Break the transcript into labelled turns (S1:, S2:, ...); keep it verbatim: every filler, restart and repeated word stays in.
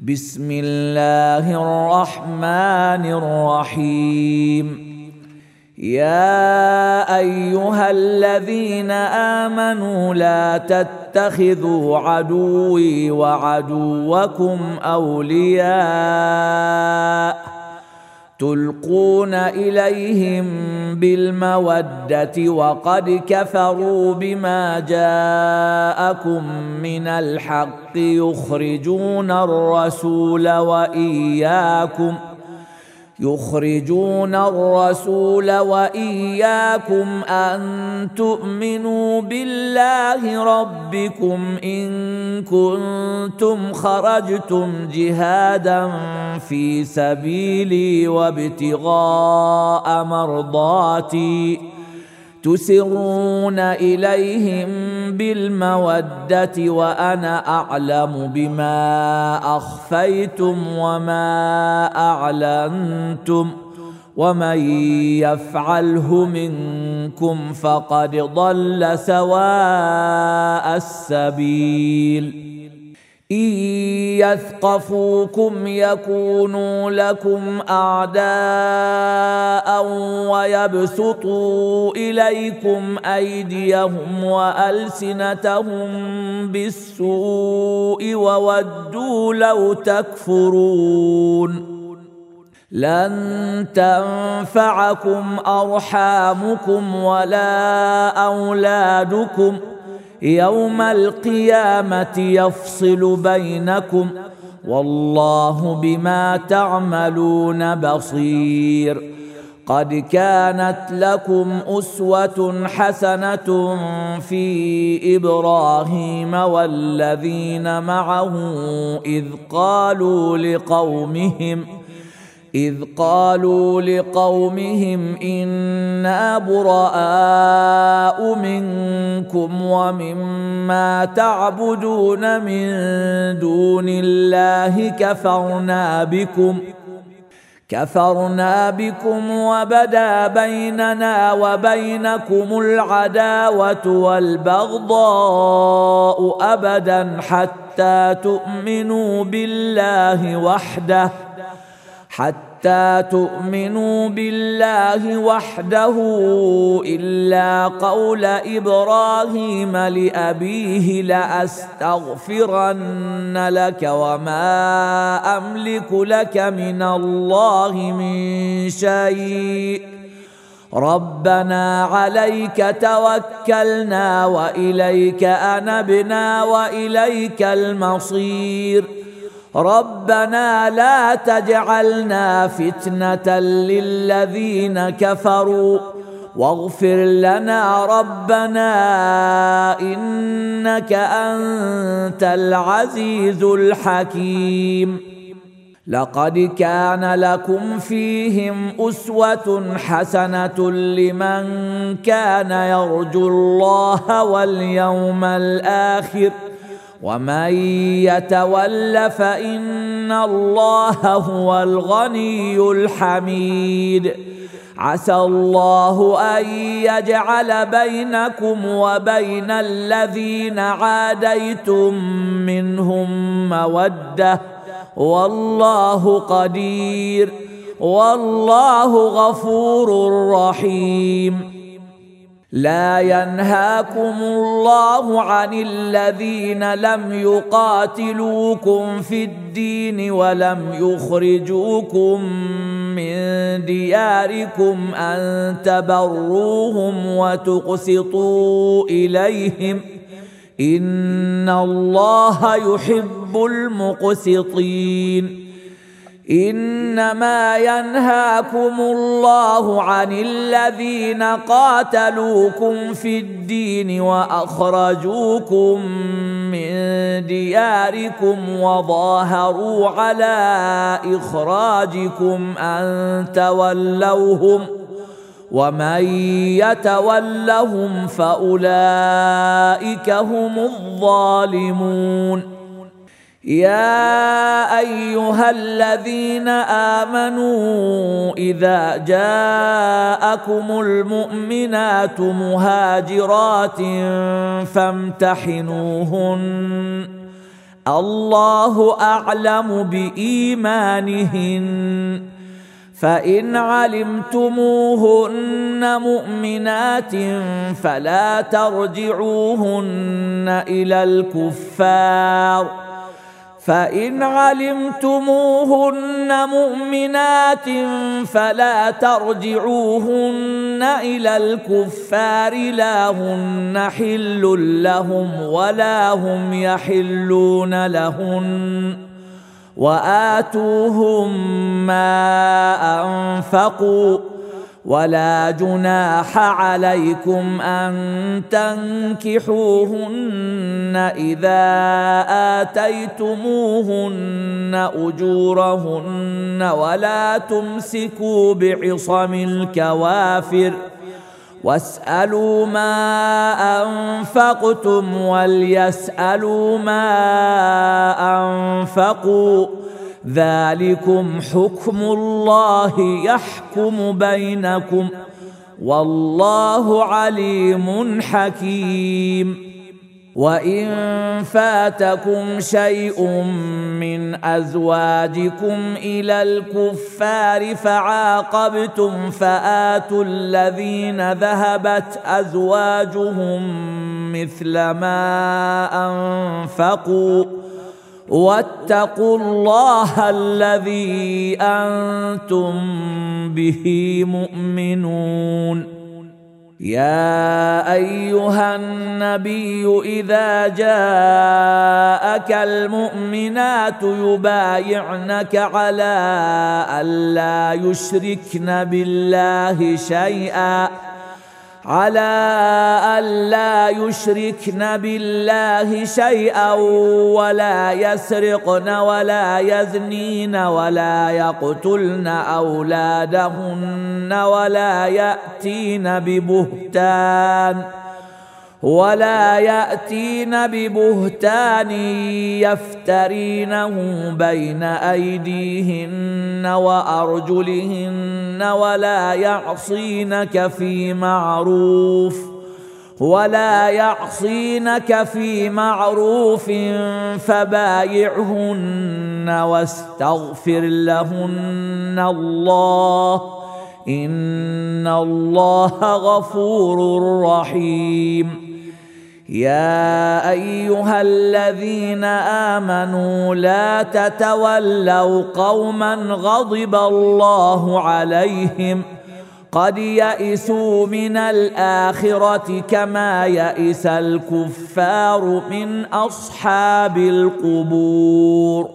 S1: بسم الله الرحمن الرحيم. يا أيها الذين آمنوا لا تتخذوا عدوي وعدوكم أولياء تلقون إليهم بالمودة وقد كفروا بما جاءكم من الحق يخرجون الرسول وإياكم يخرجون الرسول وإياكم أن تؤمنوا بالله ربكم إن كنتم خرجتم جهادا في سبيلي وابتغاء مرضاتي تسرون إليهم بالمودة وأنا أعلم بما أخفيتم وما أعلنتم ومن يفعله منكم فقد ضل سواء السبيل. إن يثقفوكم يكونوا لكم أعداء ويبسطوا إليكم أيديهم وألسنتهم بالسوء وودوا لو تكفرون. لن تنفعكم أرحامكم ولا أولادكم يوم القيامة يفصل بينكم والله بما تعملون بصير. قد كانت لكم أسوة حسنة في إبراهيم والذين معه إذ قالوا لقومهم إذ قالوا لقومهم إنا براء منكم ومما تعبدون من دون الله كفرنا بكم كفرنا بكم وبدا بيننا وبينكم العداوة والبغضاء أبدا حتى تؤمنوا بالله وحده حتى تؤمنوا بالله وحده إلا قول إبراهيم لأبيه لأستغفرن لك وما أملك لك من الله من شيء ربنا عليك توكلنا وإليك أنبنا وإليك المصير. ربنا لا تجعلنا فتنة للذين كفروا واغفر لنا ربنا إنك أنت العزيز الحكيم. لقد كان لكم فيهم أسوة حسنة لمن كان يرجو الله واليوم الآخر ومن يتول فإن الله هو الغني الحميد. عسى الله أن يجعل بينكم وبين الذين عاديتم منهم مودة والله قدير والله غفور رحيم. لا ينهاكم الله عن الذين لم يقاتلوكم في الدين ولم يخرجوكم من دياركم أن تبروهم وتقسطوا إليهم إن الله يحب المقسطين. إنما ينهاكم الله عن الذين قاتلوكم في الدين وأخرجوكم من دياركم وظاهروا على إخراجكم أن تولوهم ومن يتولهم فأولئك هم الظالمون. يا أيها الذين آمنوا إذا جاءكم المؤمنات مهاجرات فامتحنوهن الله أعلم بإيمانهن فإن علمتموهن مؤمنات فلا ترجعوهن إلى الكفار فإن علمتموهن مؤمنات فلا ترجعوهن إلى الكفار لا هن حل لهم ولا هم يحلون لهن وآتوهم ما أنفقوا ولا جناح عليكم أن تنكحوهن إذا آتيتموهن أجورهن ولا تمسكوا بعصم الكوافر واسألوا ما أنفقتم وليسألوا ما أنفقوا ذلكم حكم الله يحكم بينكم والله عليم حكيم وإن فاتكم شيء من أزواجكم إلى الكفار فعاقبتم فآتوا الذين ذهبت أزواجهم مثل ما أنفقوا واتقوا الله الذي أنتم به مؤمنون يا أيها النبي إذا جاءك المؤمنات يبايعنك على ألا يشركن بالله شيئا على ألا يشركن بالله شيئا ولا يسرقن ولا يزنين ولا يقتلن أولادهن ولا يأتين ببهتان ولا يأتين ببهتان يفترينه بين أيديهن وأرجلهن ولا يعصينك في معروف ولا يعصينك في معروف فبايعهن واستغفر لهن الله إن الله غفور رحيم يا أيها الذين آمنوا لا تتولوا قوما غضب الله عليهم قد يئسوا من الآخرة كما يئس الكفار من أصحاب القبور